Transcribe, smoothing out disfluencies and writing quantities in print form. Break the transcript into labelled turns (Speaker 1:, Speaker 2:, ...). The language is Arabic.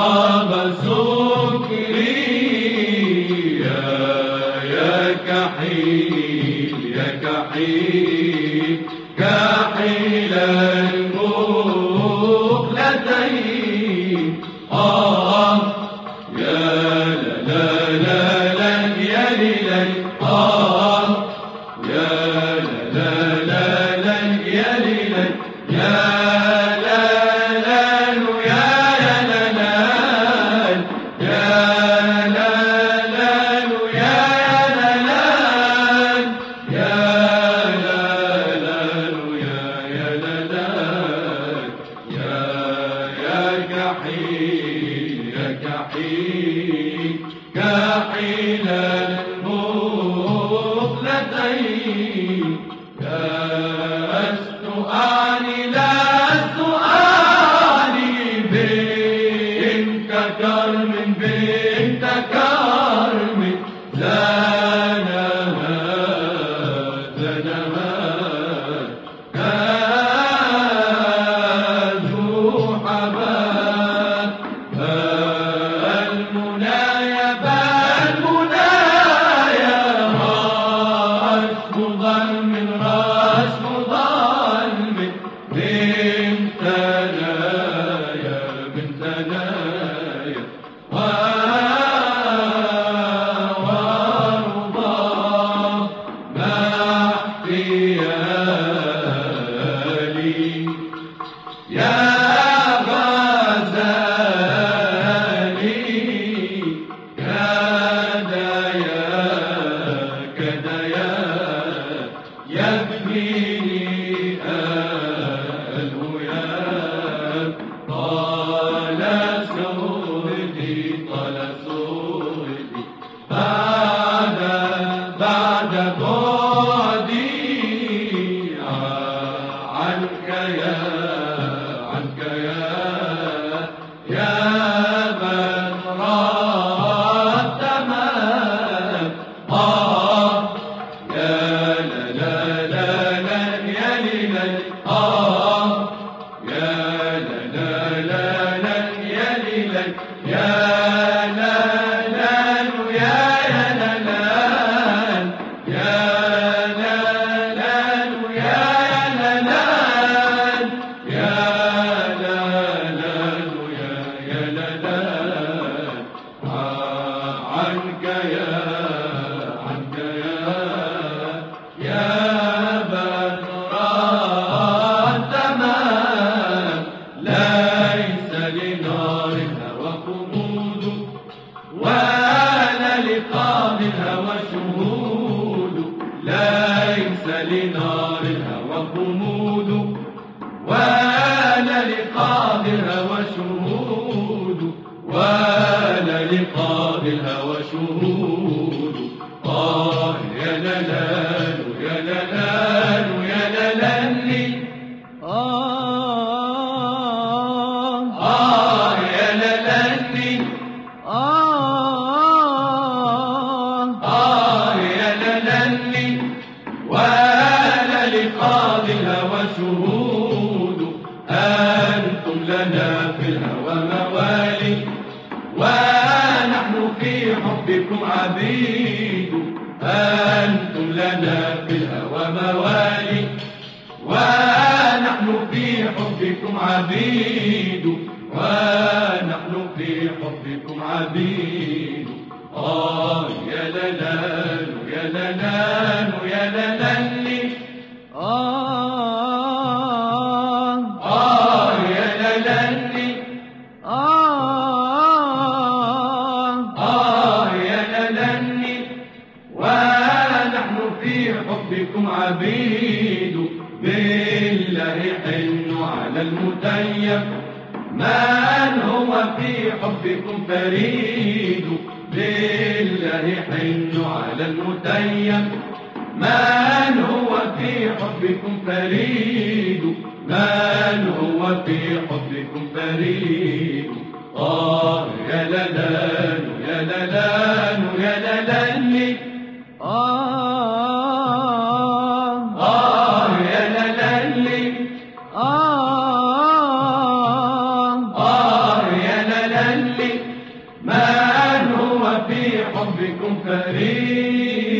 Speaker 1: طاب سكري يا كحيل يا كحيل كحيل المقلتين يا لا لا لا يا ليلي يا لا لا لا يا ليلي يا لا لا يا لا لا يا لا لا يا لا لا يا لا لا يا لا لا يا كحيل يا كحيل كحيل المقلتين لست أعني لست أعني بنت كرم بنت كرم زانها زانها ذو حباب المنايا بالمنايا رسم ظلم رسم ظلم بنت نايا بنت نايا ورضا ما احتيالي يا غزالي كدايا كدايا يكفيني الهيام طال سودي طال سودي بعد بعد بعدي عنك عنك يا بدر التمام يا لا لا لا لا يا ليلي يا لا لا لا لا يا ليلي يا لا لا يا لا لا يا لا لا يا لا لا يا لا لا يا لا لا عنك عنك يا بدر التمام ليس لنار الهوى قمود ولا لقاض الهوى شهود ليس لنار الهوى قمود ولا لقاض الهوى شهود ولا لقاض الهوى شهود يا لالان يا لالان يا لالاني يا لالاني يا لالاني ولا لقاض الهوى شهود أنتم لنا في الهوى موالي ونحن في حبكم عبيد أنتم لنا في الهوى موالي ونحن في حبكم عبيد ونحن في حبكم عبيد يا لالان يا لالان يا لالاني يا لالاني يا لالاني ونحن في حبكم عبيد بالله حنوا على المتيم من هو في حبكم فريد بالله حنوا على المتيم من هو في حبكم فريد من هو في حبكم فريد يا لالان يا لالان يا لالاني يا لالاني يا لالاني فريد